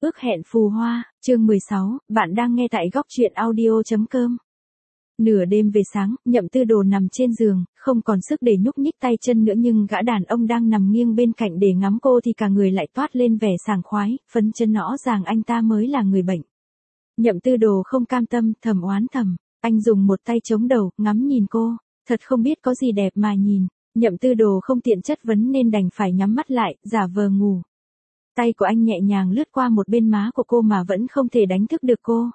Ước hẹn phù hoa, chương 16, bạn đang nghe tại góc truyện audio.com. Nửa đêm về sáng, Nhậm Tư Đồ nằm trên giường, không còn sức để nhúc nhích tay chân nữa, nhưng gã đàn ông đang nằm nghiêng bên cạnh để ngắm cô thì cả người lại toát lên vẻ sảng khoái, phấn chấn rõ ràng anh ta mới là người bệnh. Nhậm Tư Đồ không cam tâm, thầm oán thầm, anh dùng một tay chống đầu, ngắm nhìn cô, thật không biết có gì đẹp mà nhìn. Nhậm Tư Đồ không tiện chất vấn nên đành phải nhắm mắt lại, giả vờ ngủ. Tay của anh nhẹ nhàng lướt qua một bên má của cô mà vẫn không thể đánh thức được cô.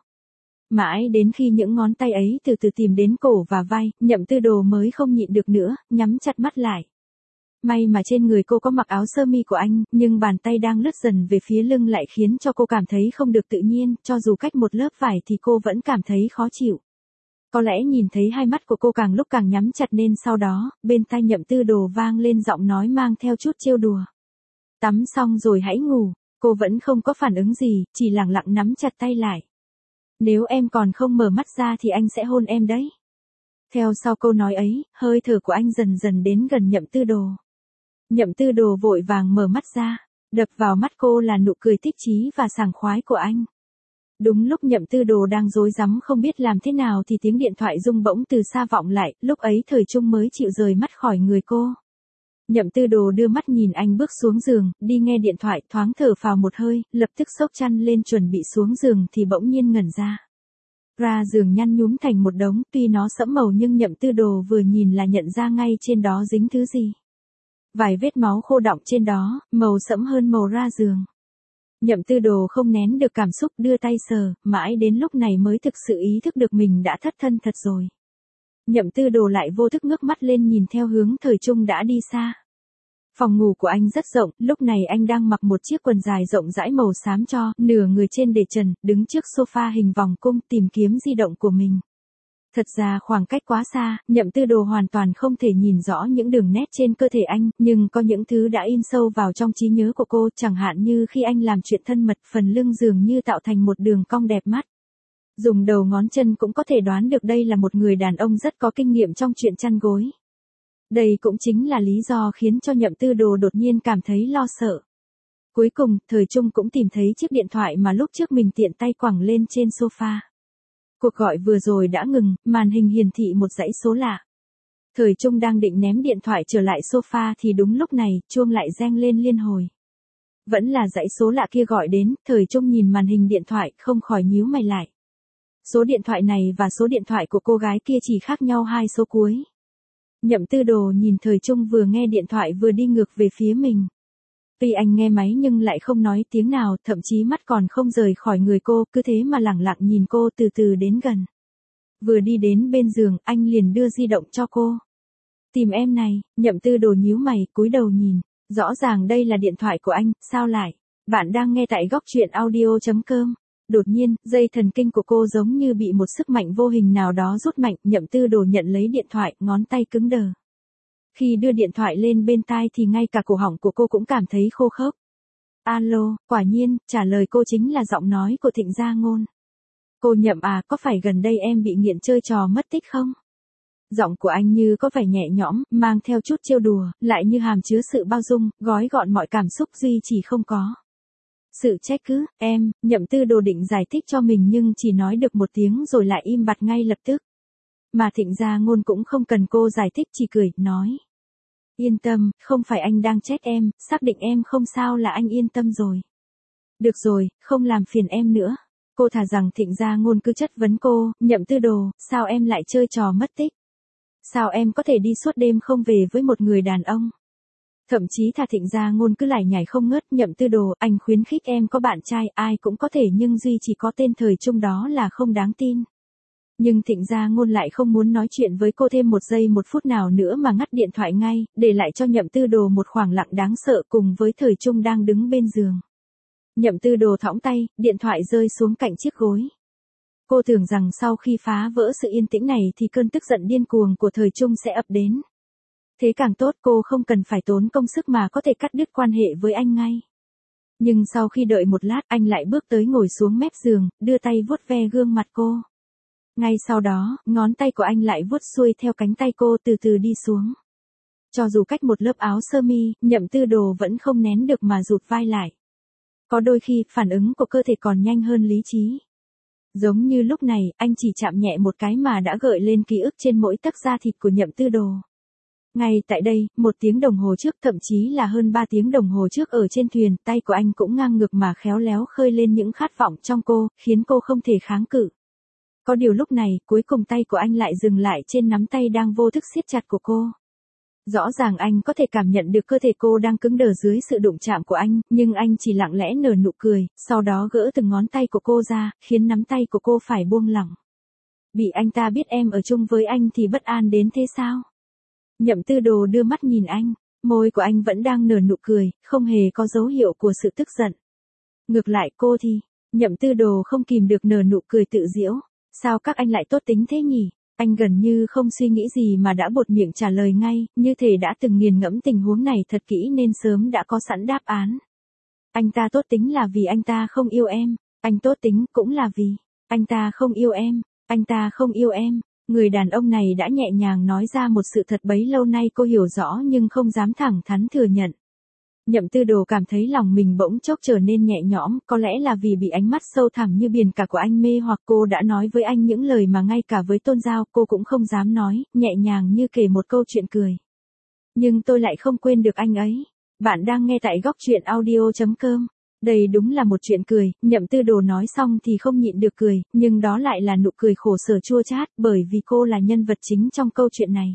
Mãi đến khi những ngón tay ấy từ từ tìm đến cổ và vai, Nhậm Tư Đồ mới không nhịn được nữa, nhắm chặt mắt lại. May mà trên người cô có mặc áo sơ mi của anh, nhưng bàn tay đang lướt dần về phía lưng lại khiến cho cô cảm thấy không được tự nhiên, cho dù cách một lớp vải thì cô vẫn cảm thấy khó chịu. Có lẽ nhìn thấy hai mắt của cô càng lúc càng nhắm chặt nên sau đó, bên tai Nhậm Tư Đồ vang lên giọng nói mang theo chút trêu đùa. Tắm xong rồi hãy ngủ. Cô vẫn không có phản ứng gì, chỉ lặng lặng nắm chặt tay lại. Nếu em còn không mở mắt ra thì anh sẽ hôn em đấy. Theo sau câu nói ấy, hơi thở của anh dần dần đến gần Nhậm Tư Đồ. Nhậm Tư Đồ vội vàng mở mắt ra, đập vào mắt cô là nụ cười thích chí và sảng khoái của anh. Đúng lúc Nhậm Tư Đồ đang rối rắm không biết làm thế nào thì tiếng điện thoại rung bỗng từ xa vọng lại, lúc ấy Thời Trung mới chịu rời mắt khỏi người cô. Nhậm Tư Đồ đưa mắt nhìn anh bước xuống giường, đi nghe điện thoại, thoáng thở phào một hơi, lập tức xốc chăn lên chuẩn bị xuống giường thì bỗng nhiên ngẩn ra. Ra giường nhăn nhúm thành một đống, tuy nó sẫm màu nhưng Nhậm Tư Đồ vừa nhìn là nhận ra ngay trên đó dính thứ gì. Vài vết máu khô đọng trên đó, màu sẫm hơn màu ra giường. Nhậm Tư Đồ không nén được cảm xúc đưa tay sờ, mãi đến lúc này mới thực sự ý thức được mình đã thất thân thật rồi. Nhậm Tư Đồ lại vô thức ngước mắt lên nhìn theo hướng Thời Trung đã đi xa. Phòng ngủ của anh rất rộng, lúc này anh đang mặc một chiếc quần dài rộng rãi màu xám cho, nửa người trên để trần, đứng trước sofa hình vòng cung tìm kiếm di động của mình. Thật ra khoảng cách quá xa, Nhậm Tư Đồ hoàn toàn không thể nhìn rõ những đường nét trên cơ thể anh, nhưng có những thứ đã in sâu vào trong trí nhớ của cô, chẳng hạn như khi anh làm chuyện thân mật, phần lưng dường như tạo thành một đường cong đẹp mắt. Dùng đầu ngón chân cũng có thể đoán được đây là một người đàn ông rất có kinh nghiệm trong chuyện chăn gối. Đây cũng chính là lý do khiến cho Nhậm Tư Đồ đột nhiên cảm thấy lo sợ. Cuối cùng, Thời Trung cũng tìm thấy chiếc điện thoại mà lúc trước mình tiện tay quẳng lên trên sofa. Cuộc gọi vừa rồi đã ngừng, màn hình hiển thị một dãy số lạ. Thời Trung đang định ném điện thoại trở lại sofa thì đúng lúc này, chuông lại reng lên liên hồi. Vẫn là dãy số lạ kia gọi đến, Thời Trung nhìn màn hình điện thoại không khỏi nhíu mày lại. Số điện thoại này và số điện thoại của cô gái kia chỉ khác nhau 2 số cuối. Nhậm Tư Đồ nhìn Thời Trung vừa nghe điện thoại vừa đi ngược về phía mình. Tuy anh nghe máy nhưng lại không nói tiếng nào, thậm chí mắt còn không rời khỏi người cô, cứ thế mà lẳng lặng nhìn cô từ từ đến gần. Vừa đi đến bên giường, anh liền đưa di động cho cô. Tìm em này, Nhậm Tư Đồ nhíu mày, cúi đầu nhìn. Rõ ràng đây là điện thoại của anh, sao lại? Bạn đang nghe tại góc truyện audio.com. Đột nhiên, dây thần kinh của cô giống như bị một sức mạnh vô hình nào đó rút mạnh, Nhậm Tư Đồ nhận lấy điện thoại, ngón tay cứng đờ. Khi đưa điện thoại lên bên tai thì ngay cả cổ họng của cô cũng cảm thấy khô khốc. Alo, quả nhiên, trả lời cô chính là giọng nói của Thịnh Gia Ngôn. Cô Nhậm à, có phải gần đây em bị nghiện chơi trò mất tích không? Giọng của anh như có vẻ nhẹ nhõm, mang theo chút trêu đùa, lại như hàm chứa sự bao dung, gói gọn mọi cảm xúc duy chỉ không có. Sự trách cứ, em, Nhậm Tư Đồ định giải thích cho mình nhưng chỉ nói được một tiếng rồi lại im bặt ngay lập tức. Mà Thịnh Gia Ngôn cũng không cần cô giải thích, chỉ cười, nói. Yên tâm, không phải anh đang trách em, xác định em không sao là anh yên tâm rồi. Được rồi, không làm phiền em nữa. Cô thà rằng Thịnh Gia Ngôn cứ chất vấn cô, Nhậm Tư Đồ, sao em lại chơi trò mất tích? Sao em có thể đi suốt đêm không về với một người đàn ông? Thậm chí thà Thịnh Gia Ngôn cứ lải nhải không ngớt, Nhậm Tư Đồ, anh khuyến khích em có bạn trai, ai cũng có thể nhưng duy chỉ có tên Thời Trung đó là không đáng tin. Nhưng Thịnh Gia Ngôn lại không muốn nói chuyện với cô thêm một giây một phút nào nữa mà ngắt điện thoại ngay, để lại cho Nhậm Tư Đồ một khoảng lặng đáng sợ cùng với Thời Trung đang đứng bên giường. Nhậm Tư Đồ thõng tay, điện thoại rơi xuống cạnh chiếc gối. Cô tưởng rằng sau khi phá vỡ sự yên tĩnh này thì cơn tức giận điên cuồng của Thời Trung sẽ ập đến. Thế càng tốt, cô không cần phải tốn công sức mà có thể cắt đứt quan hệ với anh ngay. Nhưng sau khi đợi một lát, anh lại bước tới ngồi xuống mép giường, đưa tay vuốt ve gương mặt cô. Ngay sau đó, ngón tay của anh lại vuốt xuôi theo cánh tay cô từ từ đi xuống. Cho dù cách một lớp áo sơ mi, Nhậm Tư Đồ vẫn không nén được mà rụt vai lại. Có đôi khi, phản ứng của cơ thể còn nhanh hơn lý trí. Giống như lúc này, anh chỉ chạm nhẹ một cái mà đã gợi lên ký ức trên mỗi tấc da thịt của Nhậm Tư Đồ. Ngay tại đây, 1 tiếng đồng hồ trước, thậm chí là hơn 3 tiếng đồng hồ trước ở trên thuyền, tay của anh cũng ngang ngược mà khéo léo khơi lên những khát vọng trong cô, khiến cô không thể kháng cự. Có điều lúc này, cuối cùng tay của anh lại dừng lại trên nắm tay đang vô thức siết chặt của cô. Rõ ràng anh có thể cảm nhận được cơ thể cô đang cứng đờ dưới sự đụng chạm của anh, nhưng anh chỉ lặng lẽ nở nụ cười, sau đó gỡ từng ngón tay của cô ra, khiến nắm tay của cô phải buông lỏng. Bị anh ta biết em ở chung với anh thì bất an đến thế sao? Nhậm Tư Đồ đưa mắt nhìn anh, môi của anh vẫn đang nở nụ cười, không hề có dấu hiệu của sự tức giận. Ngược lại cô thì, Nhậm Tư Đồ không kìm được nở nụ cười tự giễu, sao các anh lại tốt tính thế nhỉ? Anh gần như không suy nghĩ gì mà đã buột miệng trả lời ngay, như thể đã từng nghiền ngẫm tình huống này thật kỹ nên sớm đã có sẵn đáp án. Anh ta tốt tính là vì anh ta không yêu em, anh tốt tính cũng là vì anh ta không yêu em, anh ta không yêu em. Người đàn ông này đã nhẹ nhàng nói ra một sự thật bấy lâu nay cô hiểu rõ nhưng không dám thẳng thắn thừa nhận. Nhậm Tư Đồ cảm thấy lòng mình bỗng chốc trở nên nhẹ nhõm, có lẽ là vì bị ánh mắt sâu thẳm như biển cả của anh mê hoặc cô đã nói với anh những lời mà ngay cả với Tôn Giao cô cũng không dám nói, nhẹ nhàng như kể một câu chuyện cười. Nhưng tôi lại không quên được anh ấy. Bạn đang nghe tại góc truyện audio.com. Đây đúng là một chuyện cười, Nhậm Tư Đồ nói xong thì không nhịn được cười, nhưng đó lại là nụ cười khổ sở chua chát bởi vì cô là nhân vật chính trong câu chuyện này.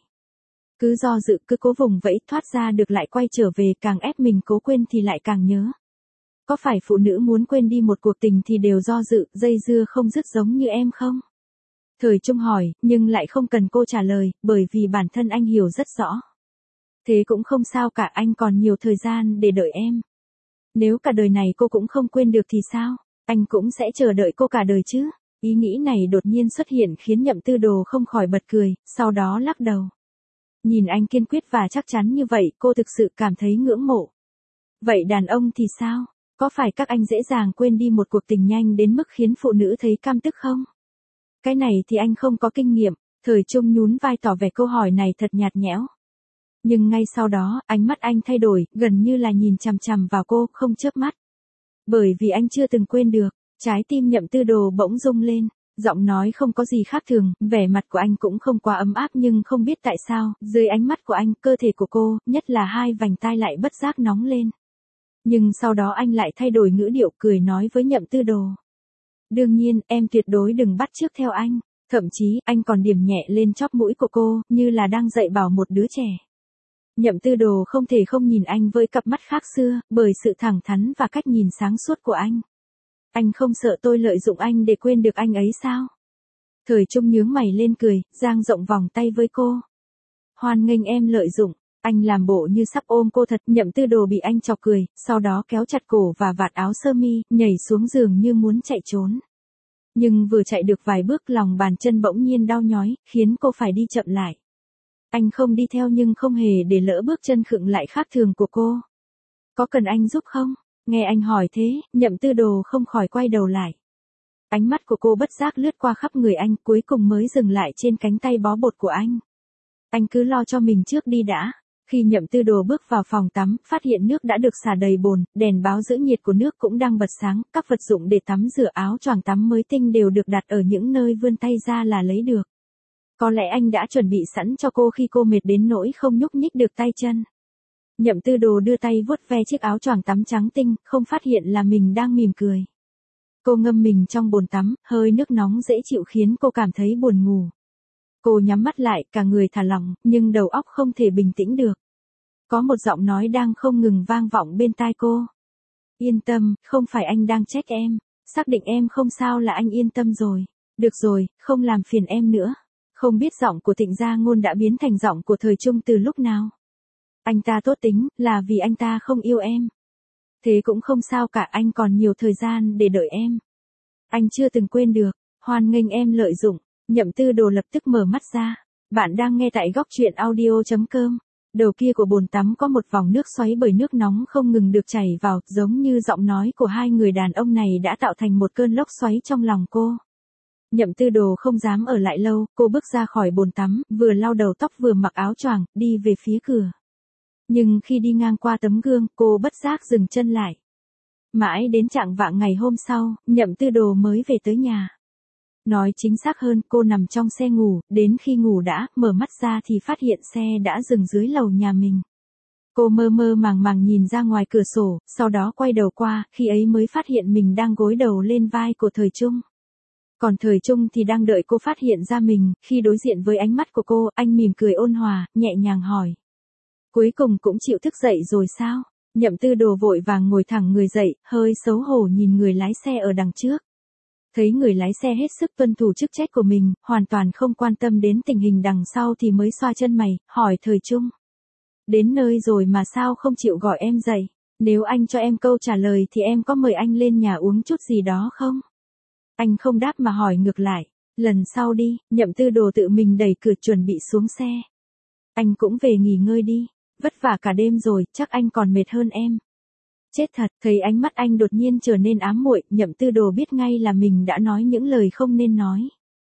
Cứ do dự, cứ cố vùng vẫy thoát ra được lại quay trở về, càng ép mình cố quên thì lại càng nhớ. Có phải phụ nữ muốn quên đi một cuộc tình thì đều do dự, dây dưa không dứt giống như em không? Thời Trung hỏi, nhưng lại không cần cô trả lời, bởi vì bản thân anh hiểu rất rõ. Thế cũng không sao cả, anh còn nhiều thời gian để đợi em. Nếu cả đời này cô cũng không quên được thì sao? Anh cũng sẽ chờ đợi cô cả đời chứ? Ý nghĩ này đột nhiên xuất hiện khiến Nhậm Tư Đồ không khỏi bật cười, sau đó lắc đầu. Nhìn anh kiên quyết và chắc chắn như vậy, cô thực sự cảm thấy ngưỡng mộ. Vậy đàn ông thì sao? Có phải các anh dễ dàng quên đi một cuộc tình nhanh đến mức khiến phụ nữ thấy căm tức không? Cái này thì anh không có kinh nghiệm, Thời Trung nhún vai tỏ vẻ câu hỏi này thật nhạt nhẽo. Nhưng ngay sau đó, ánh mắt anh thay đổi, gần như là nhìn chằm chằm vào cô, không chớp mắt. Bởi vì anh chưa từng quên được, trái tim Nhậm Tư Đồ bỗng rung lên. Giọng nói không có gì khác thường, vẻ mặt của anh cũng không quá ấm áp nhưng không biết tại sao, dưới ánh mắt của anh, cơ thể của cô, nhất là hai vành tai lại bất giác nóng lên. Nhưng sau đó anh lại thay đổi ngữ điệu cười nói với Nhậm Tư Đồ. Đương nhiên, em tuyệt đối đừng bắt chước theo anh, thậm chí, anh còn điểm nhẹ lên chóp mũi của cô, như là đang dạy bảo một đứa trẻ. Nhậm Tư Đồ không thể không nhìn anh với cặp mắt khác xưa, bởi sự thẳng thắn và cách nhìn sáng suốt của anh. Anh không sợ tôi lợi dụng anh để quên được anh ấy sao? Thời Trung nhướng mày lên cười, dang rộng vòng tay với cô. Hoan nghênh em lợi dụng, anh làm bộ như sắp ôm cô thật. Nhậm Tư Đồ bị anh chọc cười, sau đó kéo chặt cổ và vạt áo sơ mi, nhảy xuống giường như muốn chạy trốn. Nhưng vừa chạy được vài bước lòng bàn chân bỗng nhiên đau nhói, khiến cô phải đi chậm lại. Anh không đi theo nhưng không hề để lỡ bước chân khựng lại khác thường của cô. Có cần anh giúp không? Nghe anh hỏi thế, Nhậm Tư Đồ không khỏi quay đầu lại. Ánh mắt của cô bất giác lướt qua khắp người anh, cuối cùng mới dừng lại trên cánh tay bó bột của anh. Anh cứ lo cho mình trước đi đã. Khi Nhậm Tư Đồ bước vào phòng tắm, phát hiện nước đã được xả đầy bồn, đèn báo giữ nhiệt của nước cũng đang bật sáng, các vật dụng để tắm rửa áo choàng tắm mới tinh đều được đặt ở những nơi vươn tay ra là lấy được. Có lẽ anh đã chuẩn bị sẵn cho cô khi cô mệt đến nỗi không nhúc nhích được tay chân. Nhậm Tư Đồ đưa tay vuốt ve chiếc áo choàng tắm trắng tinh, không phát hiện là mình đang mỉm cười. Cô ngâm mình trong bồn tắm, hơi nước nóng dễ chịu khiến cô cảm thấy buồn ngủ. Cô nhắm mắt lại, cả người thả lỏng, nhưng đầu óc không thể bình tĩnh được. Có một giọng nói đang không ngừng vang vọng bên tai cô. Yên tâm, không phải anh đang trách em. Xác định em không sao là anh yên tâm rồi. Được rồi, không làm phiền em nữa. Không biết giọng của Thịnh Gia Ngôn đã biến thành giọng của Thời Trung từ lúc nào. Anh ta tốt tính, là vì anh ta không yêu em. Thế cũng không sao cả, anh còn nhiều thời gian để đợi em. Anh chưa từng quên được, hoan nghênh em lợi dụng. Nhậm Tư Đồ lập tức mở mắt ra. Bạn đang nghe tại góc truyện audio.com. Đầu kia của bồn tắm có một vòng nước xoáy bởi nước nóng không ngừng được chảy vào, giống như giọng nói của hai người đàn ông này đã tạo thành một cơn lốc xoáy trong lòng cô. Nhậm Tư Đồ không dám ở lại lâu, cô bước ra khỏi bồn tắm, vừa lau đầu tóc vừa mặc áo choàng, đi về phía cửa. Nhưng khi đi ngang qua tấm gương, cô bất giác dừng chân lại. Mãi đến chạng vạng ngày hôm sau, Nhậm Tư Đồ mới về tới nhà. Nói chính xác hơn, cô nằm trong xe ngủ, đến khi ngủ đã, mở mắt ra thì phát hiện xe đã dừng dưới lầu nhà mình. Cô mơ mơ màng màng nhìn ra ngoài cửa sổ, sau đó quay đầu qua, khi ấy mới phát hiện mình đang gối đầu lên vai của Thời Trung. Còn Thời Trung thì đang đợi cô phát hiện ra mình, khi đối diện với ánh mắt của cô, anh mỉm cười ôn hòa, nhẹ nhàng hỏi. Cuối cùng cũng chịu thức dậy rồi sao? Nhậm Tư Đồ vội vàng ngồi thẳng người dậy, hơi xấu hổ nhìn người lái xe ở đằng trước. Thấy người lái xe hết sức tuân thủ chức trách của mình, hoàn toàn không quan tâm đến tình hình đằng sau thì mới xoa chân mày, hỏi Thời Trung. Đến nơi rồi mà sao không chịu gọi em dậy? Nếu anh cho em câu trả lời thì em có mời anh lên nhà uống chút gì đó không? Anh không đáp mà hỏi ngược lại. Lần sau đi, Nhậm Tư Đồ tự mình đẩy cửa chuẩn bị xuống xe. Anh cũng về nghỉ ngơi đi. Vất vả cả đêm rồi, chắc anh còn mệt hơn em. Chết thật, thấy ánh mắt anh đột nhiên trở nên ám muội, Nhậm Tư Đồ biết ngay là mình đã nói những lời không nên nói.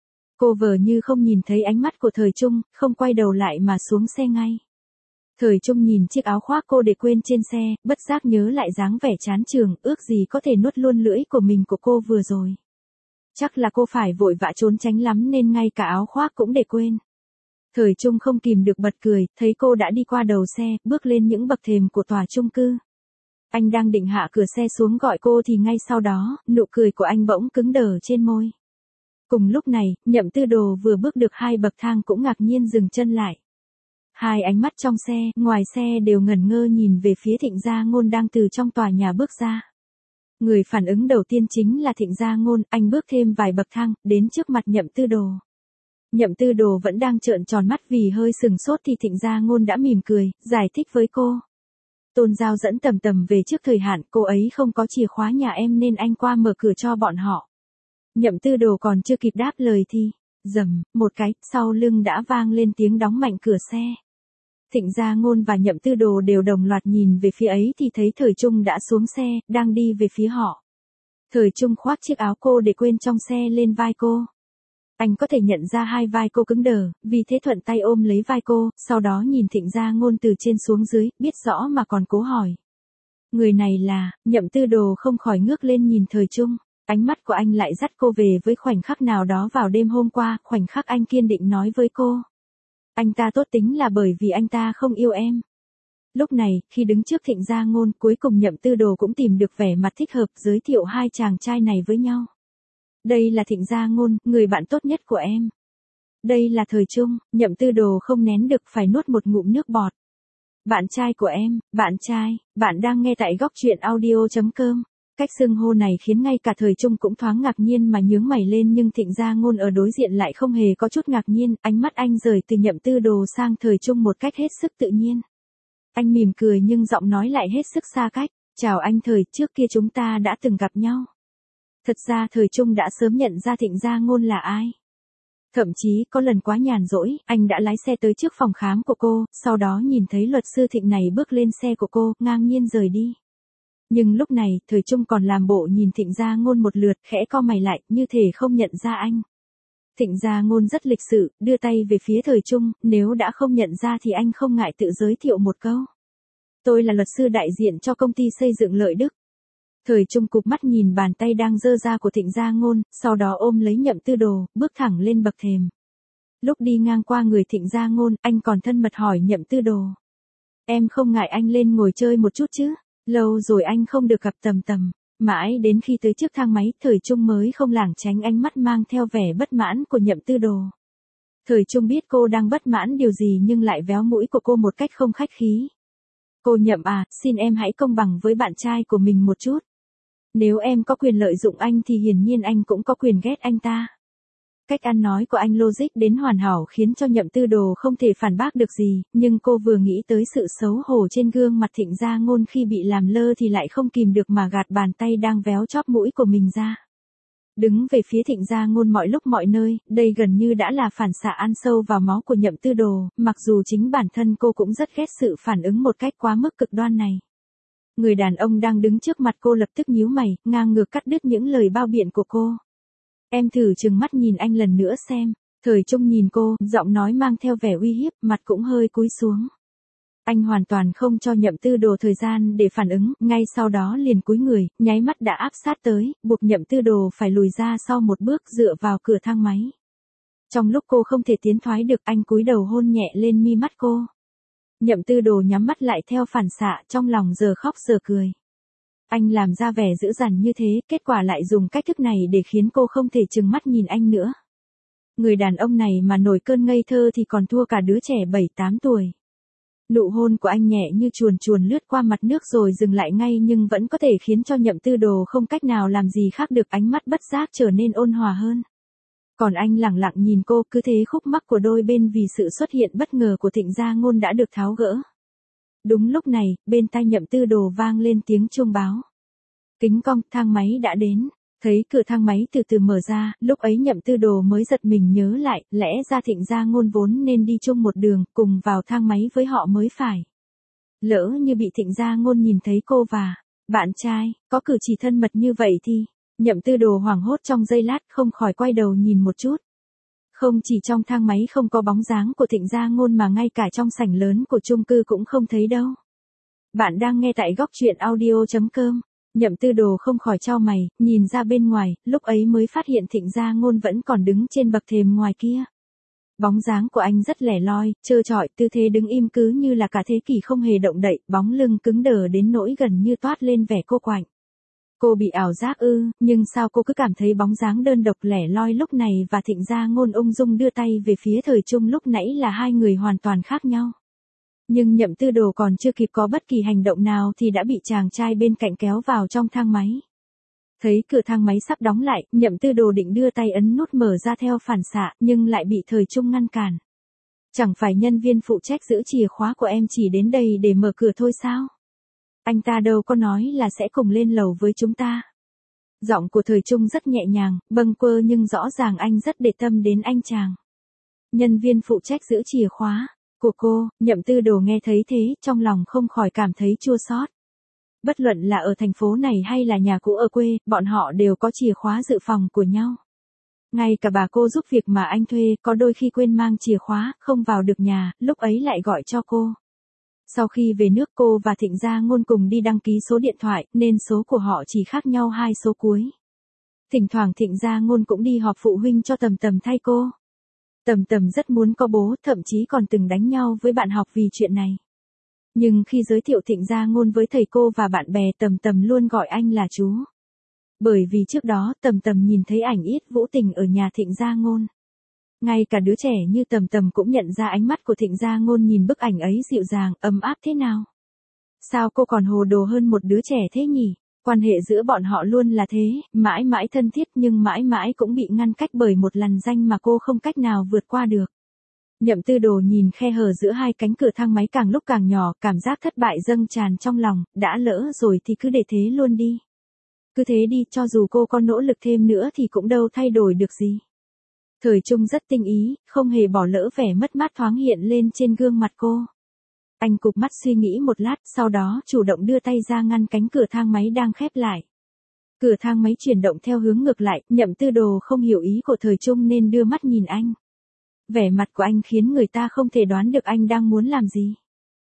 Cô vờ như không nhìn thấy ánh mắt của Thời Trung, không quay đầu lại mà xuống xe ngay. Thời Trung nhìn chiếc áo khoác cô để quên trên xe, bất giác nhớ lại dáng vẻ chán chường, ước gì có thể nuốt luôn lưỡi của mình của cô vừa rồi. Chắc là cô phải vội vã trốn tránh lắm nên ngay cả áo khoác cũng để quên. Thời Trung không kìm được bật cười, thấy cô đã đi qua đầu xe, bước lên những bậc thềm của tòa chung cư. Anh đang định hạ cửa xe xuống gọi cô thì ngay sau đó, nụ cười của anh bỗng cứng đờ trên môi. Cùng lúc này, Nhậm Tư Đồ vừa bước được 2 bậc thang cũng ngạc nhiên dừng chân lại. Hai ánh mắt trong xe, ngoài xe đều ngẩn ngơ nhìn về phía Thịnh Gia Ngôn đang từ trong tòa nhà bước ra. Người phản ứng đầu tiên chính là Thịnh Gia Ngôn, anh bước thêm vài bậc thang, đến trước mặt Nhậm Tư Đồ. Nhậm Tư Đồ vẫn đang trợn tròn mắt vì hơi sừng sốt thì Thịnh Gia Ngôn đã mỉm cười, giải thích với cô. Tôn Giao dẫn Tầm Tầm về trước thời hạn, cô ấy không có chìa khóa nhà em nên anh qua mở cửa cho bọn họ. Nhậm Tư Đồ còn chưa kịp đáp lời thì, rầm, một cái, sau lưng đã vang lên tiếng đóng mạnh cửa xe. Thịnh Gia Ngôn và Nhậm Tư Đồ đều đồng loạt nhìn về phía ấy thì thấy Thời Trung đã xuống xe, đang đi về phía họ. Thời Trung khoác chiếc áo cô để quên trong xe lên vai cô. Anh có thể nhận ra hai vai cô cứng đờ, vì thế thuận tay ôm lấy vai cô, sau đó nhìn Thịnh Gia Ngôn từ trên xuống dưới, biết rõ mà còn cố hỏi. Người này là, Nhậm Tư Đồ không khỏi ngước lên nhìn Thời Trung. Ánh mắt của anh lại dắt cô về với khoảnh khắc nào đó vào đêm hôm qua, khoảnh khắc anh kiên định nói với cô. Anh ta tốt tính là bởi vì anh ta không yêu em. Lúc này, khi đứng trước Thịnh Gia Ngôn, cuối cùng Nhậm Tư Đồ cũng tìm được vẻ mặt thích hợp giới thiệu hai chàng trai này với nhau. Đây là Thịnh Gia Ngôn, người bạn tốt nhất của em. Đây là Thời Trung, Nhậm Tư Đồ không nén được phải nuốt một ngụm nước bọt. Bạn trai của em, bạn trai, bạn đang nghe tại góc truyện audio.com. Cách xưng hô này khiến ngay cả Thời Trung cũng thoáng ngạc nhiên mà nhướng mày lên nhưng Thịnh Gia Ngôn ở đối diện lại không hề có chút ngạc nhiên, ánh mắt anh rời từ Nhậm Tư Đồ sang Thời Trung một cách hết sức tự nhiên. Anh mỉm cười nhưng giọng nói lại hết sức xa cách, chào anh Thời, trước kia chúng ta đã từng gặp nhau. Thật ra Thời Trung đã sớm nhận ra Thịnh Gia Ngôn là ai. Thậm chí có lần quá nhàn rỗi, anh đã lái xe tới trước phòng khám của cô, sau đó nhìn thấy luật sư Thịnh này bước lên xe của cô, ngang nhiên rời đi. Nhưng lúc này, Thời Trung còn làm bộ nhìn Thịnh Gia Ngôn một lượt, khẽ cau mày lại, như thể không nhận ra anh. Thịnh Gia Ngôn rất lịch sự, đưa tay về phía Thời Trung, nếu đã không nhận ra thì anh không ngại tự giới thiệu một câu. Tôi là luật sư đại diện cho công ty xây dựng Lợi Đức. Thời Trung cụp mắt nhìn bàn tay đang giơ ra của Thịnh Gia Ngôn, sau đó ôm lấy Nhậm Tư Đồ, bước thẳng lên bậc thềm. Lúc đi ngang qua người Thịnh Gia Ngôn, anh còn thân mật hỏi Nhậm Tư Đồ. Em không ngại anh lên ngồi chơi một chút chứ? Lâu rồi anh không được gặp Tầm Tầm. Mãi đến khi tới trước thang máy, Thời Trung mới không lảng tránh ánh mắt mang theo vẻ bất mãn của Nhậm Tư Đồ. Thời Trung biết cô đang bất mãn điều gì nhưng lại véo mũi của cô một cách không khách khí. Cô Nhậm à, xin em hãy công bằng với bạn trai của mình một chút. Nếu em có quyền lợi dụng anh thì hiển nhiên anh cũng có quyền ghét anh ta. Cách ăn nói của anh logic đến hoàn hảo khiến cho Nhậm Tư Đồ không thể phản bác được gì, nhưng cô vừa nghĩ tới sự xấu hổ trên gương mặt Thịnh Gia Ngôn khi bị làm lơ thì lại không kìm được mà gạt bàn tay đang véo chóp mũi của mình ra. Đứng về phía Thịnh Gia Ngôn mọi lúc mọi nơi, đây gần như đã là phản xạ ăn sâu vào máu của Nhậm Tư Đồ, mặc dù chính bản thân cô cũng rất ghét sự phản ứng một cách quá mức cực đoan này. Người đàn ông đang đứng trước mặt cô lập tức nhíu mày, ngang ngược cắt đứt những lời bao biện của cô. Em thử trừng mắt nhìn anh lần nữa xem. Thời Trung nhìn cô, giọng nói mang theo vẻ uy hiếp, mặt cũng hơi cúi xuống. Anh hoàn toàn không cho Nhậm Tư Đồ thời gian để phản ứng, ngay sau đó liền cúi người, nháy mắt đã áp sát tới, buộc Nhậm Tư Đồ phải lùi ra sau một bước dựa vào cửa thang máy. Trong lúc cô không thể tiến thoái được, anh cúi đầu hôn nhẹ lên mi mắt cô. Nhậm Tư Đồ nhắm mắt lại theo phản xạ, trong lòng giờ khóc giờ cười. Anh làm ra vẻ dữ dằn như thế, kết quả lại dùng cách thức này để khiến cô không thể trừng mắt nhìn anh nữa. Người đàn ông này mà nổi cơn ngây thơ thì còn thua cả đứa trẻ 7-8 tuổi. Nụ hôn của anh nhẹ như chuồn chuồn lướt qua mặt nước rồi dừng lại ngay, nhưng vẫn có thể khiến cho Nhậm Tư Đồ không cách nào làm gì khác được, ánh mắt bất giác trở nên ôn hòa hơn. Còn anh lẳng lặng nhìn cô, cứ thế khúc mắc của đôi bên vì sự xuất hiện bất ngờ của Thịnh Gia Ngôn đã được tháo gỡ. Đúng lúc này, bên tai Nhậm Tư Đồ vang lên tiếng chuông báo. Kính cong, thang máy đã đến. Thấy cửa thang máy từ từ mở ra, lúc ấy Nhậm Tư Đồ mới giật mình nhớ lại, lẽ ra Thịnh Gia Ngôn vốn nên đi chung một đường, cùng vào thang máy với họ mới phải. Lỡ như bị Thịnh Gia Ngôn nhìn thấy cô và bạn trai, có cử chỉ thân mật như vậy thì, Nhậm Tư Đồ hoảng hốt trong giây lát, không khỏi quay đầu nhìn một chút. Không chỉ trong thang máy không có bóng dáng của Thịnh Gia Ngôn mà ngay cả trong sảnh lớn của chung cư cũng không thấy đâu. Bạn đang nghe tại góc truyện audio.com. Nhậm Tư Đồ không khỏi chau mày, nhìn ra bên ngoài, lúc ấy mới phát hiện Thịnh Gia Ngôn vẫn còn đứng trên bậc thềm ngoài kia. Bóng dáng của anh rất lẻ loi, trơ trọi, tư thế đứng im cứ như là cả thế kỷ không hề động đậy, bóng lưng cứng đờ đến nỗi gần như toát lên vẻ cô quạnh. Cô bị ảo giác ư, nhưng sao cô cứ cảm thấy bóng dáng đơn độc lẻ loi lúc này và Thịnh Gia Ngôn ung dung đưa tay về phía Thời Trung lúc nãy là hai người hoàn toàn khác nhau. Nhưng Nhậm Tư Đồ còn chưa kịp có bất kỳ hành động nào thì đã bị chàng trai bên cạnh kéo vào trong thang máy. Thấy cửa thang máy sắp đóng lại, Nhậm Tư Đồ định đưa tay ấn nút mở ra theo phản xạ, nhưng lại bị Thời Trung ngăn cản. Chẳng phải nhân viên phụ trách giữ chìa khóa của em chỉ đến đây để mở cửa thôi sao? Anh ta đâu có nói là sẽ cùng lên lầu với chúng ta. Giọng của Thời Trung rất nhẹ nhàng, bâng quơ nhưng rõ ràng anh rất để tâm đến anh chàng. Nhân viên phụ trách giữ chìa khóa của cô, Nhậm Tư Đồ nghe thấy thế, trong lòng không khỏi cảm thấy chua xót. Bất luận là ở thành phố này hay là nhà cũ ở quê, bọn họ đều có chìa khóa dự phòng của nhau. Ngay cả bà cô giúp việc mà anh thuê, có đôi khi quên mang chìa khóa, không vào được nhà, lúc ấy lại gọi cho cô. Sau khi về nước cô và Thịnh Gia Ngôn cùng đi đăng ký số điện thoại, nên số của họ chỉ khác nhau 2 số cuối. Thỉnh thoảng Thịnh Gia Ngôn cũng đi họp phụ huynh cho Tầm Tầm thay cô. Tầm Tầm rất muốn có bố, thậm chí còn từng đánh nhau với bạn học vì chuyện này. Nhưng khi giới thiệu Thịnh Gia Ngôn với thầy cô và bạn bè, Tầm Tầm luôn gọi anh là chú. Bởi vì trước đó Tầm Tầm nhìn thấy ảnh Yết Vũ Tình ở nhà Thịnh Gia Ngôn. Ngay cả đứa trẻ như Tầm Tầm cũng nhận ra ánh mắt của Thịnh Gia Ngôn nhìn bức ảnh ấy dịu dàng, ấm áp thế nào. Sao cô còn hồ đồ hơn một đứa trẻ thế nhỉ? Quan hệ giữa bọn họ luôn là thế, mãi mãi thân thiết nhưng mãi mãi cũng bị ngăn cách bởi một lằn ranh mà cô không cách nào vượt qua được. Nhậm Tư Đồ nhìn khe hở giữa hai cánh cửa thang máy càng lúc càng nhỏ, cảm giác thất bại dâng tràn trong lòng, đã lỡ rồi thì cứ để thế luôn đi. Cứ thế đi, cho dù cô có nỗ lực thêm nữa thì cũng đâu thay đổi được gì. Thời Trung rất tinh ý, không hề bỏ lỡ vẻ mất mát thoáng hiện lên trên gương mặt cô. Anh cụp mắt suy nghĩ một lát, sau đó chủ động đưa tay ra ngăn cánh cửa thang máy đang khép lại. Cửa thang máy chuyển động theo hướng ngược lại, Nhậm Tư Đồ không hiểu ý của Thời Trung nên đưa mắt nhìn anh. Vẻ mặt của anh khiến người ta không thể đoán được anh đang muốn làm gì.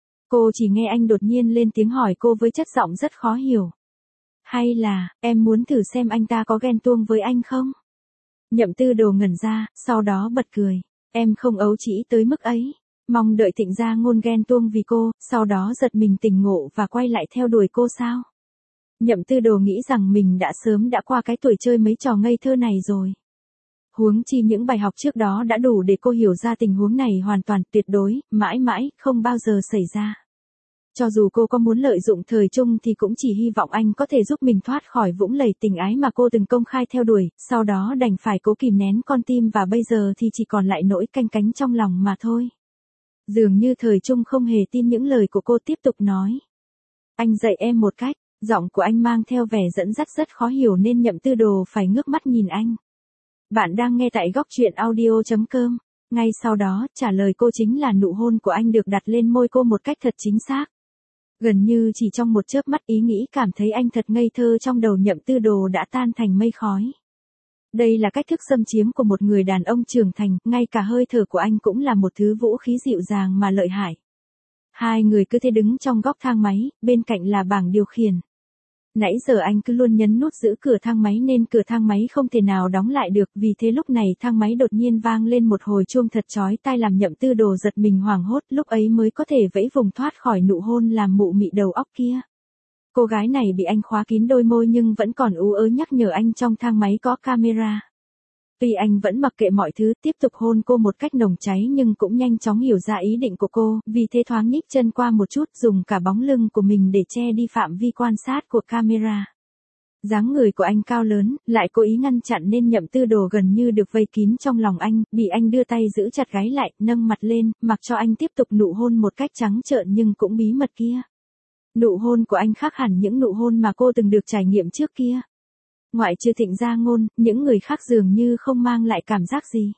Cô chỉ nghe anh đột nhiên lên tiếng hỏi cô với chất giọng rất khó hiểu. Hay là, em muốn thử xem anh ta có ghen tuông với anh không? Nhậm Tư Đồ ngẩn ra, sau đó bật cười. Em không ấu trĩ tới mức ấy. Mong đợi Thịnh Gia Ngôn ghen tuông vì cô, sau đó giật mình tỉnh ngộ và quay lại theo đuổi cô sao? Nhậm Tư Đồ nghĩ rằng mình đã sớm đã qua cái tuổi chơi mấy trò ngây thơ này rồi. Huống chi những bài học trước đó đã đủ để cô hiểu ra tình huống này hoàn toàn tuyệt đối, mãi mãi, không bao giờ xảy ra. Cho dù cô có muốn lợi dụng Thời Trung thì cũng chỉ hy vọng anh có thể giúp mình thoát khỏi vũng lầy tình ái mà cô từng công khai theo đuổi, sau đó đành phải cố kìm nén con tim và bây giờ thì chỉ còn lại nỗi canh cánh trong lòng mà thôi. Dường như Thời Trung không hề tin những lời của cô, tiếp tục nói. Anh dạy em một cách, giọng của anh mang theo vẻ dẫn dắt rất khó hiểu nên Nhậm Tư Đồ phải ngước mắt nhìn anh. Bạn đang nghe tại góc truyện audio.com. Ngay sau đó, trả lời cô chính là nụ hôn của anh được đặt lên môi cô một cách thật chính xác. Gần như chỉ trong một chớp mắt, ý nghĩ cảm thấy anh thật ngây thơ trong đầu Nhậm Tư Đồ đã tan thành mây khói. Đây là cách thức xâm chiếm của một người đàn ông trưởng thành, ngay cả hơi thở của anh cũng là một thứ vũ khí dịu dàng mà lợi hại. Hai người cứ thế đứng trong góc thang máy, bên cạnh là bảng điều khiển. Nãy giờ anh cứ luôn nhấn nút giữ cửa thang máy nên cửa thang máy không thể nào đóng lại được, vì thế lúc này thang máy đột nhiên vang lên một hồi chuông thật chói tai làm Nhậm Tư Đồ giật mình hoảng hốt, lúc ấy mới có thể vẫy vùng thoát khỏi nụ hôn làm mụ mị đầu óc kia. Cô gái này bị anh khóa kín đôi môi nhưng vẫn còn ú ớ nhắc nhở anh trong thang máy có camera. Tuy anh vẫn mặc kệ mọi thứ, tiếp tục hôn cô một cách nồng cháy nhưng cũng nhanh chóng hiểu ra ý định của cô, vì thế thoáng nhích chân qua một chút, dùng cả bóng lưng của mình để che đi phạm vi quan sát của camera. Dáng người của anh cao lớn, lại cố ý ngăn chặn nên Nhậm Tư Đồ gần như được vây kín trong lòng anh, bị anh đưa tay giữ chặt gáy lại, nâng mặt lên, mặc cho anh tiếp tục nụ hôn một cách trắng trợn nhưng cũng bí mật kia. Nụ hôn của anh khác hẳn những nụ hôn mà cô từng được trải nghiệm trước kia. Ngoại trừ Thịnh Gia Ngôn, những người khác dường như không mang lại cảm giác gì.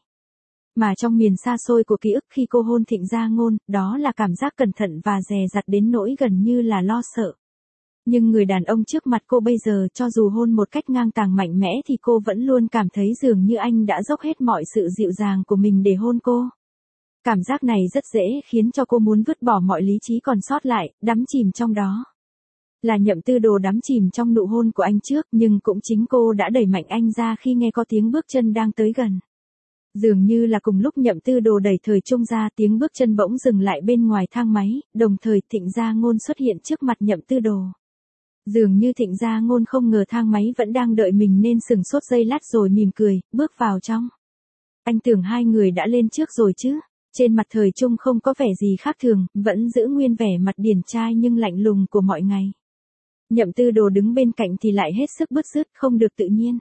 Mà trong miền xa xôi của ký ức khi cô hôn Thịnh Gia Ngôn, đó là cảm giác cẩn thận và dè dặt đến nỗi gần như là lo sợ. Nhưng người đàn ông trước mặt cô bây giờ, cho dù hôn một cách ngang tàng mạnh mẽ thì cô vẫn luôn cảm thấy dường như anh đã dốc hết mọi sự dịu dàng của mình để hôn cô. Cảm giác này rất dễ khiến cho cô muốn vứt bỏ mọi lý trí còn sót lại, đắm chìm trong đó. Là Nhậm Tư Đồ đắm chìm trong nụ hôn của anh trước, nhưng cũng chính cô đã đẩy mạnh anh ra khi nghe có tiếng bước chân đang tới gần. Dường như là cùng lúc Nhậm Tư Đồ đẩy Thời Trung ra, tiếng bước chân bỗng dừng lại bên ngoài thang máy, đồng thời Thịnh Gia Ngôn xuất hiện trước mặt Nhậm Tư Đồ. Dường như Thịnh Gia Ngôn không ngờ thang máy vẫn đang đợi mình nên sừng sốt giây lát rồi mỉm cười, bước vào trong. Anh tưởng hai người đã lên trước rồi chứ. Trên mặt Thời Trung không có vẻ gì khác thường, vẫn giữ nguyên vẻ mặt điển trai nhưng lạnh lùng của mọi ngày. Nhậm Tư Đồ đứng bên cạnh thì lại hết sức bứt rứt, không được tự nhiên.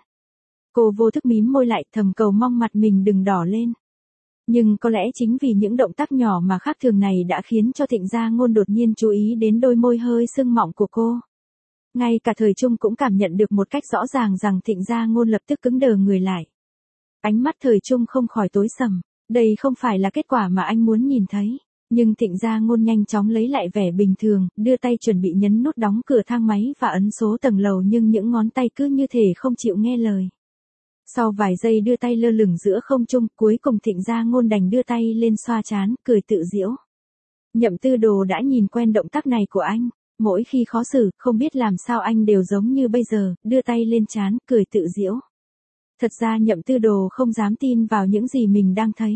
Cô vô thức mím môi lại, thầm cầu mong mặt mình đừng đỏ lên. Nhưng có lẽ chính vì những động tác nhỏ mà khác thường này đã khiến cho Thịnh Gia Ngôn đột nhiên chú ý đến đôi môi hơi sưng mọng của cô. Ngay cả Thời Trung cũng cảm nhận được một cách rõ ràng rằng Thịnh Gia Ngôn lập tức cứng đờ người lại. Ánh mắt Thời Trung không khỏi tối sầm, đây không phải là kết quả mà anh muốn nhìn thấy. Nhưng Thịnh Gia Ngôn nhanh chóng lấy lại vẻ bình thường, đưa tay chuẩn bị nhấn nút đóng cửa thang máy và ấn số tầng lầu nhưng những ngón tay cứ như thể không chịu nghe lời. Sau vài giây đưa tay lơ lửng giữa không trung, cuối cùng Thịnh Gia Ngôn đành đưa tay lên xoa trán, cười tự giễu. Nhậm Tư Đồ đã nhìn quen động tác này của anh, mỗi khi khó xử, không biết làm sao anh đều giống như bây giờ, đưa tay lên trán, cười tự giễu. Thật ra Nhậm Tư Đồ không dám tin vào những gì mình đang thấy.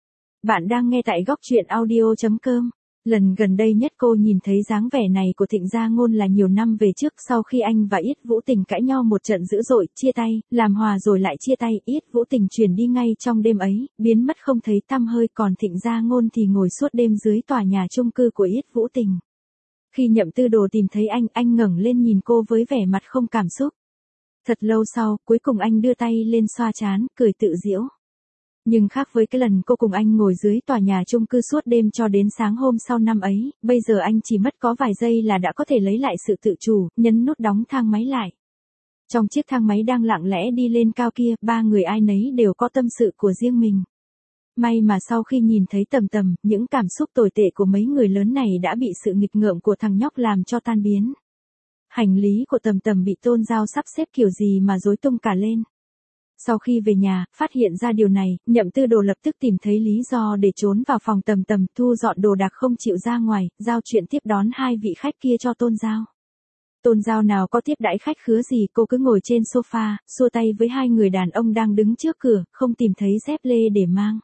Bạn đang nghe tại góc truyện audio.com. Lần gần đây nhất cô nhìn thấy dáng vẻ này của Thịnh Gia Ngôn là nhiều năm về trước, sau khi anh và Yết Vũ Tình cãi nhau một trận dữ dội, chia tay, làm hòa rồi lại chia tay, Yết Vũ Tình chuyển đi ngay trong đêm ấy, biến mất không thấy tăm hơi, còn Thịnh Gia Ngôn thì ngồi suốt đêm dưới tòa nhà chung cư của Yết Vũ Tình. Khi Nhậm Tư Đồ tìm thấy anh ngẩng lên nhìn cô với vẻ mặt không cảm xúc. Thật lâu sau, cuối cùng anh đưa tay lên xoa trán, cười tự giễu. Nhưng khác với cái lần cô cùng anh ngồi dưới tòa nhà chung cư suốt đêm cho đến sáng hôm sau năm ấy, bây giờ anh chỉ mất có vài giây là đã có thể lấy lại sự tự chủ, nhấn nút đóng thang máy lại. Trong chiếc thang máy đang lặng lẽ đi lên cao kia, ba người ai nấy đều có tâm sự của riêng mình. May mà sau khi nhìn thấy Tầm Tầm, những cảm xúc tồi tệ của mấy người lớn này đã bị sự nghịch ngợm của thằng nhóc làm cho tan biến. Hành lý của Tầm Tầm bị Tôn Giao sắp xếp kiểu gì mà rối tung cả lên. Sau khi về nhà, phát hiện ra điều này, Nhậm Tư Đồ lập tức tìm thấy lý do để trốn vào phòng Tầm Tầm, thu dọn đồ đạc không chịu ra ngoài, giao chuyện tiếp đón hai vị khách kia cho Tôn Giao. Tôn Giao nào có tiếp đãi khách khứa gì, cô cứ ngồi trên sofa, xua tay với hai người đàn ông đang đứng trước cửa, không tìm thấy dép lê để mang.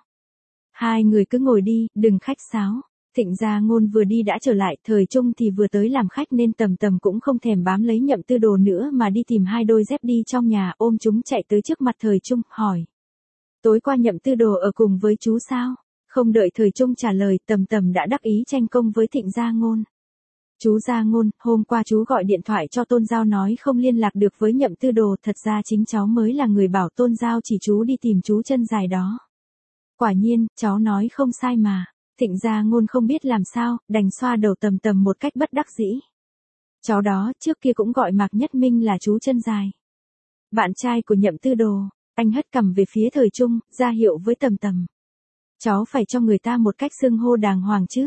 Hai người cứ ngồi đi, đừng khách sáo. Thịnh Gia Ngôn vừa đi đã trở lại, Thời Trung thì vừa tới làm khách nên Tầm Tầm cũng không thèm bám lấy Nhậm Tư Đồ nữa mà đi tìm hai đôi dép đi trong nhà, ôm chúng chạy tới trước mặt Thời Trung, hỏi. Tối qua Nhậm Tư Đồ ở cùng với chú sao? Không đợi Thời Trung trả lời, Tầm Tầm đã đắc ý tranh công với Thịnh Gia Ngôn. Chú Gia Ngôn, hôm qua chú gọi điện thoại cho Tôn Giao nói không liên lạc được với Nhậm Tư Đồ, thật ra chính cháu mới là người bảo Tôn Giao chỉ chú đi tìm chú chân dài đó. Quả nhiên, cháu nói không sai mà. Thịnh Gia Ngôn không biết làm sao, đành xoa đầu Tầm Tầm một cách bất đắc dĩ. Cháu đó, trước kia cũng gọi Mạc Nhất Minh là chú chân dài. Bạn trai của Nhậm Tư Đồ, anh hất cằm về phía Thời Trung, ra hiệu với Tầm Tầm. Cháu phải cho người ta một cách xưng hô đàng hoàng chứ.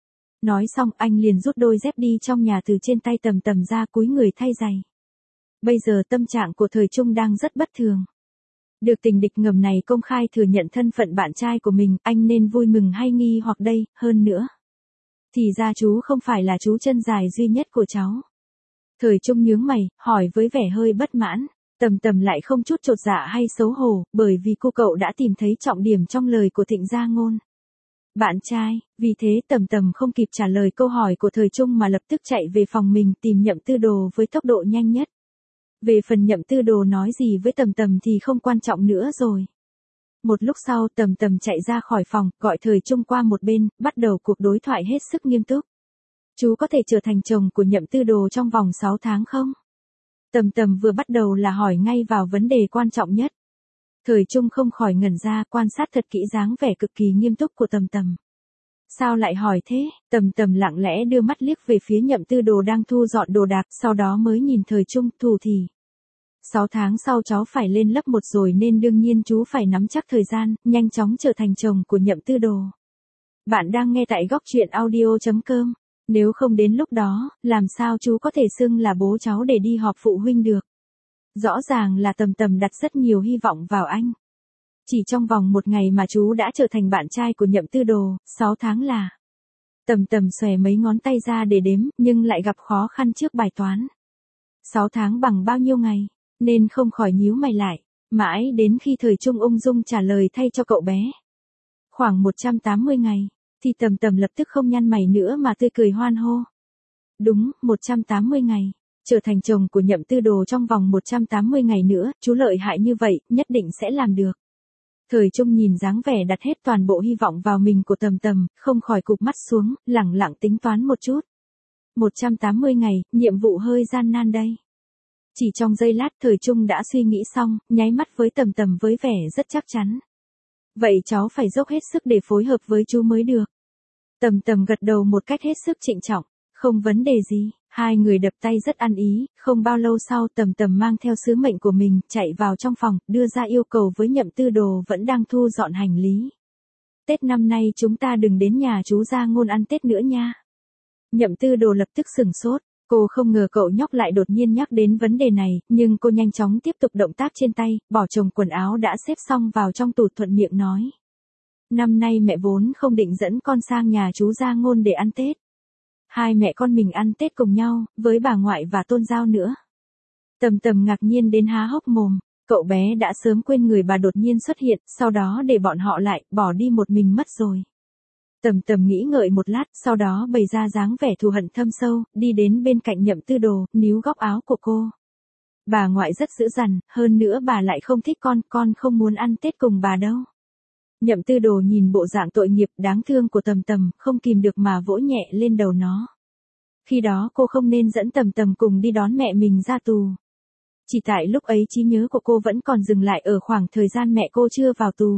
Nói xong anh liền rút đôi dép đi trong nhà từ trên tay Tầm Tầm ra, cúi người thay giày. Bây giờ tâm trạng của Thời Trung đang rất bất thường. Được tình địch ngầm này công khai thừa nhận thân phận bạn trai của mình, anh nên vui mừng hay nghi hoặc đây, hơn nữa. Thì ra chú không phải là chú chân dài duy nhất của cháu. Thời Trung nhướng mày, hỏi với vẻ hơi bất mãn. Tầm Tầm lại không chút chột dạ hay xấu hổ, bởi vì cô cậu đã tìm thấy trọng điểm trong lời của Thịnh Gia Ngôn. Bạn trai, vì thế Tầm Tầm không kịp trả lời câu hỏi của Thời Trung mà lập tức chạy về phòng mình tìm Nhậm Tư Đồ với tốc độ nhanh nhất. Về phần Nhậm Tư Đồ nói gì với Tầm Tầm thì không quan trọng nữa rồi. Một lúc sau Tầm Tầm chạy ra khỏi phòng, gọi Thời Trung qua một bên, bắt đầu cuộc đối thoại hết sức nghiêm túc. Chú có thể trở thành chồng của Nhậm Tư Đồ trong vòng 6 tháng không? Tầm Tầm vừa bắt đầu là hỏi ngay vào vấn đề quan trọng nhất. Thời Trung không khỏi ngẩn ra, quan sát thật kỹ dáng vẻ cực kỳ nghiêm túc của Tầm Tầm. Sao lại hỏi thế? Tầm Tầm lặng lẽ đưa mắt liếc về phía Nhậm Tư Đồ đang thu dọn đồ đạc, sau đó mới nhìn Thời Trung, thủ thì. 6 tháng sau cháu phải lên lớp 1 rồi nên đương nhiên chú phải nắm chắc thời gian, nhanh chóng trở thành chồng của Nhậm Tư Đồ. Bạn đang nghe tại góc truyện audio.com. Nếu không đến lúc đó, làm sao chú có thể xưng là bố cháu để đi họp phụ huynh được? Rõ ràng là Tầm Tầm đặt rất nhiều hy vọng vào anh. Chỉ trong vòng 1 ngày mà chú đã trở thành bạn trai của Nhậm Tư Đồ, 6 tháng là. Tầm Tầm xòe mấy ngón tay ra để đếm, nhưng lại gặp khó khăn trước bài toán. 6 tháng bằng bao nhiêu ngày, nên không khỏi nhíu mày lại, mãi đến khi Thời Trung ung dung trả lời thay cho cậu bé. Khoảng 180 ngày, thì Tầm Tầm lập tức không nhăn mày nữa mà tươi cười hoan hô. Đúng, 180 ngày. Trở thành chồng của Nhậm Tư Đồ trong vòng 180 ngày nữa, chú lợi hại như vậy, nhất định sẽ làm được. Thời Trung nhìn dáng vẻ đặt hết toàn bộ hy vọng vào mình của Tầm Tầm, không khỏi cụp mắt xuống, lẳng lặng tính toán một chút. 180 ngày, nhiệm vụ hơi gian nan đây. Chỉ trong giây lát Thời Trung đã suy nghĩ xong, nháy mắt với Tầm Tầm với vẻ rất chắc chắn. Vậy cháu phải dốc hết sức để phối hợp với chú mới được. Tầm Tầm gật đầu một cách hết sức trịnh trọng, không vấn đề gì. Hai người đập tay rất ăn ý, không bao lâu sau Tầm Tầm mang theo sứ mệnh của mình, chạy vào trong phòng, đưa ra yêu cầu với Nhậm Tư Đồ vẫn đang thu dọn hành lý. Tết năm nay chúng ta đừng đến nhà chú Gia Ngôn ăn Tết nữa nha. Nhậm Tư Đồ lập tức sửng sốt, cô không ngờ cậu nhóc lại đột nhiên nhắc đến vấn đề này, nhưng cô nhanh chóng tiếp tục động tác trên tay, bỏ chồng quần áo đã xếp xong vào trong tủ thuận miệng nói. Năm nay mẹ vốn không định dẫn con sang nhà chú Gia Ngôn để ăn Tết. Hai mẹ con mình ăn Tết cùng nhau, với bà ngoại và tôn dao nữa. Tầm Tầm ngạc nhiên đến há hốc mồm, cậu bé đã sớm quên người bà đột nhiên xuất hiện, sau đó để bọn họ lại, bỏ đi một mình mất rồi. Tầm Tầm nghĩ ngợi một lát, sau đó bày ra dáng vẻ thù hận thâm sâu, đi đến bên cạnh Nhậm Tư Đồ, níu góc áo của cô. Bà ngoại rất dữ dằn, hơn nữa bà lại không thích con không muốn ăn Tết cùng bà đâu. Nhậm Tư Đồ nhìn bộ dạng tội nghiệp đáng thương của Tầm Tầm, không kìm được mà vỗ nhẹ lên đầu nó. Khi đó cô không nên dẫn Tầm Tầm cùng đi đón mẹ mình ra tù. Chỉ tại lúc ấy trí nhớ của cô vẫn còn dừng lại ở khoảng thời gian mẹ cô chưa vào tù.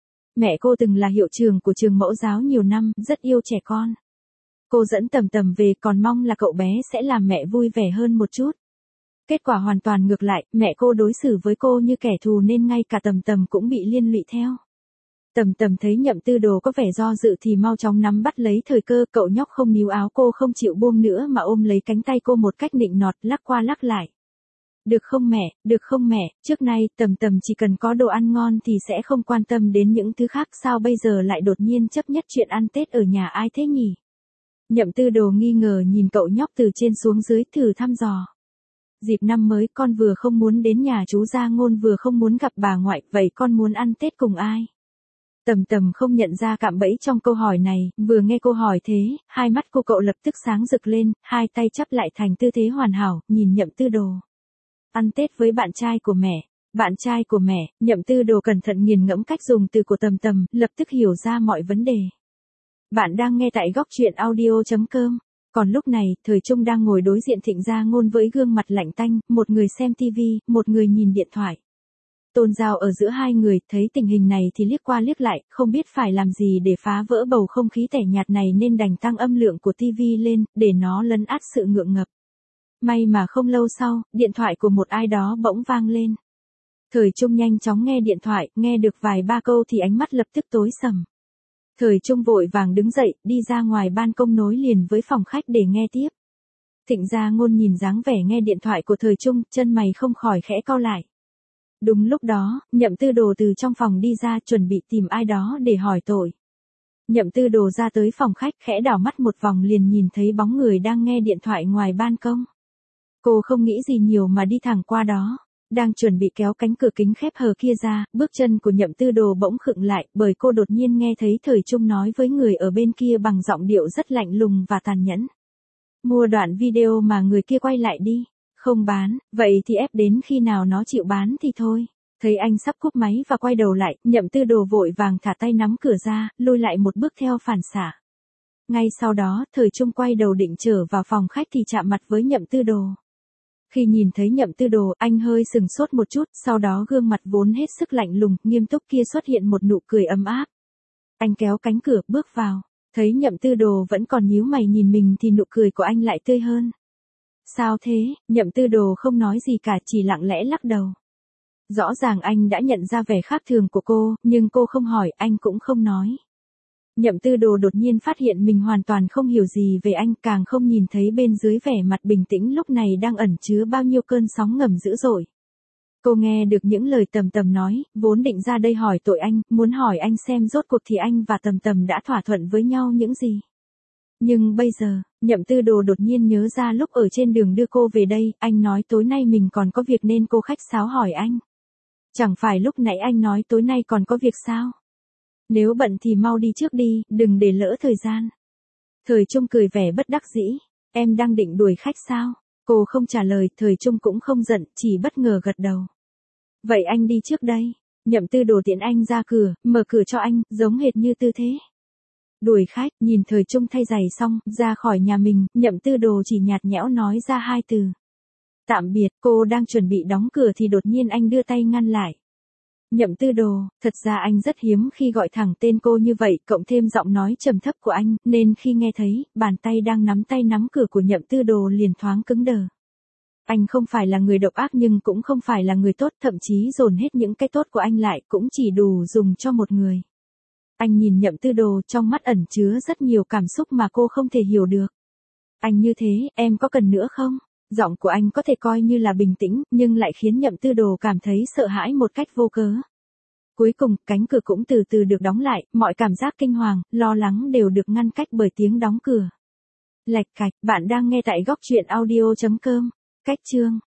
Mẹ cô từng là hiệu trưởng của trường mẫu giáo nhiều năm, rất yêu trẻ con. Cô dẫn Tầm Tầm về còn mong là cậu bé sẽ làm mẹ vui vẻ hơn một chút. Kết quả hoàn toàn ngược lại, mẹ cô đối xử với cô như kẻ thù nên ngay cả Tầm Tầm cũng bị liên lụy theo. Tầm Tầm thấy Nhậm Tư Đồ có vẻ do dự thì mau chóng nắm bắt lấy thời cơ, cậu nhóc không níu áo cô không chịu buông nữa mà ôm lấy cánh tay cô một cách nịnh nọt, lắc qua lắc lại. Được không mẹ, trước nay Tầm Tầm chỉ cần có đồ ăn ngon thì sẽ không quan tâm đến những thứ khác, sao bây giờ lại đột nhiên chấp nhất chuyện ăn Tết ở nhà ai thế nhỉ? Nhậm Tư Đồ nghi ngờ nhìn cậu nhóc từ trên xuống dưới thử thăm dò. Dịp năm mới con vừa không muốn đến nhà chú Gia Ngôn vừa không muốn gặp bà ngoại, vậy con muốn ăn Tết cùng ai? Tầm Tầm không nhận ra cạm bẫy trong câu hỏi này, vừa nghe cô hỏi thế, hai mắt cô cậu lập tức sáng rực lên, hai tay chắp lại thành tư thế hoàn hảo, nhìn Nhậm Tư Đồ. Ăn Tết với bạn trai của mẹ. Bạn trai của mẹ, Nhậm Tư Đồ cẩn thận nghiền ngẫm cách dùng từ của Tầm Tầm, lập tức hiểu ra mọi vấn đề. Bạn đang nghe tại góc truyện audio.com. Còn lúc này, Thời Trung đang ngồi đối diện Thịnh Gia Ngôn với gương mặt lạnh tanh, một người xem tivi, một người nhìn điện thoại. Tôn dao ở giữa hai người, thấy tình hình này thì liếc qua liếc lại, không biết phải làm gì để phá vỡ bầu không khí tẻ nhạt này nên đành tăng âm lượng của tivi lên, để nó lấn át sự ngượng ngập. May mà không lâu sau, điện thoại của một ai đó bỗng vang lên. Thời Trung nhanh chóng nghe điện thoại, nghe được vài ba câu thì ánh mắt lập tức tối sầm. Thời Trung vội vàng đứng dậy, đi ra ngoài ban công nối liền với phòng khách để nghe tiếp. Thịnh Gia Ngôn nhìn dáng vẻ nghe điện thoại của Thời Trung, chân mày không khỏi khẽ cau lại. Đúng lúc đó, Nhậm Tư Đồ từ trong phòng đi ra chuẩn bị tìm ai đó để hỏi tội. Nhậm Tư Đồ ra tới phòng khách khẽ đảo mắt một vòng liền nhìn thấy bóng người đang nghe điện thoại ngoài ban công. Cô không nghĩ gì nhiều mà đi thẳng qua đó. Đang chuẩn bị kéo cánh cửa kính khép hờ kia ra, bước chân của Nhậm Tư Đồ bỗng khựng lại bởi cô đột nhiên nghe thấy Thời Trung nói với người ở bên kia bằng giọng điệu rất lạnh lùng và tàn nhẫn. Mua đoạn video mà người kia quay lại đi. Không bán, vậy thì ép đến khi nào nó chịu bán thì thôi. Thấy anh sắp cúp máy và quay đầu lại, Nhậm Tư Đồ vội vàng thả tay nắm cửa ra, lùi lại một bước theo phản xạ. Ngay sau đó, Thời Trung quay đầu định trở vào phòng khách thì chạm mặt với Nhậm Tư Đồ. Khi nhìn thấy Nhậm Tư Đồ, anh hơi sừng sốt một chút, sau đó gương mặt vốn hết sức lạnh lùng, nghiêm túc kia xuất hiện một nụ cười ấm áp. Anh kéo cánh cửa, bước vào. Thấy Nhậm Tư Đồ vẫn còn nhíu mày nhìn mình thì nụ cười của anh lại tươi hơn. Sao thế? Nhậm Tư Đồ không nói gì cả, chỉ lặng lẽ lắc đầu. Rõ ràng anh đã nhận ra vẻ khác thường của cô, nhưng cô không hỏi, anh cũng không nói. Nhậm Tư Đồ đột nhiên phát hiện mình hoàn toàn không hiểu gì về anh, càng không nhìn thấy bên dưới vẻ mặt bình tĩnh lúc này đang ẩn chứa bao nhiêu cơn sóng ngầm dữ dội. Cô nghe được những lời Tầm Tầm nói, vốn định ra đây hỏi tội anh, muốn hỏi anh xem rốt cuộc thì anh và Tầm Tầm đã thỏa thuận với nhau những gì. Nhưng bây giờ, Nhậm Tư Đồ đột nhiên nhớ ra lúc ở trên đường đưa cô về đây, anh nói tối nay mình còn có việc nên cô khách sáo hỏi anh. Chẳng phải lúc nãy anh nói tối nay còn có việc sao? Nếu bận thì mau đi trước đi, đừng để lỡ thời gian. Thời Trung cười vẻ bất đắc dĩ. Em đang định đuổi khách sao? Cô không trả lời, Thời Trung cũng không giận, chỉ bất ngờ gật đầu. Vậy anh đi trước đây. Nhậm Tư Đồ tiễn anh ra cửa, mở cửa cho anh, giống hệt như tư thế. Đuổi khách, nhìn Thời Trung thay giày xong, ra khỏi nhà mình, Nhậm Tư Đồ chỉ nhạt nhẽo nói ra hai từ. Tạm biệt, cô đang chuẩn bị đóng cửa thì đột nhiên anh đưa tay ngăn lại. Nhậm Tư Đồ, thật ra anh rất hiếm khi gọi thẳng tên cô như vậy, cộng thêm giọng nói trầm thấp của anh, nên khi nghe thấy, bàn tay đang nắm cửa của Nhậm Tư Đồ liền thoáng cứng đờ. Anh không phải là người độc ác nhưng cũng không phải là người tốt, thậm chí dồn hết những cái tốt của anh lại cũng chỉ đủ dùng cho một người. Anh nhìn Nhậm Tư Đồ, trong mắt ẩn chứa rất nhiều cảm xúc mà cô không thể hiểu được. Anh như thế, em có cần nữa không? Giọng của anh có thể coi như là bình tĩnh, nhưng lại khiến Nhậm Tư Đồ cảm thấy sợ hãi một cách vô cớ. Cuối cùng, cánh cửa cũng từ từ được đóng lại, mọi cảm giác kinh hoàng, lo lắng đều được ngăn cách bởi tiếng đóng cửa. Lạch cạch, bạn đang nghe tại góc truyện audio.com. Cách chương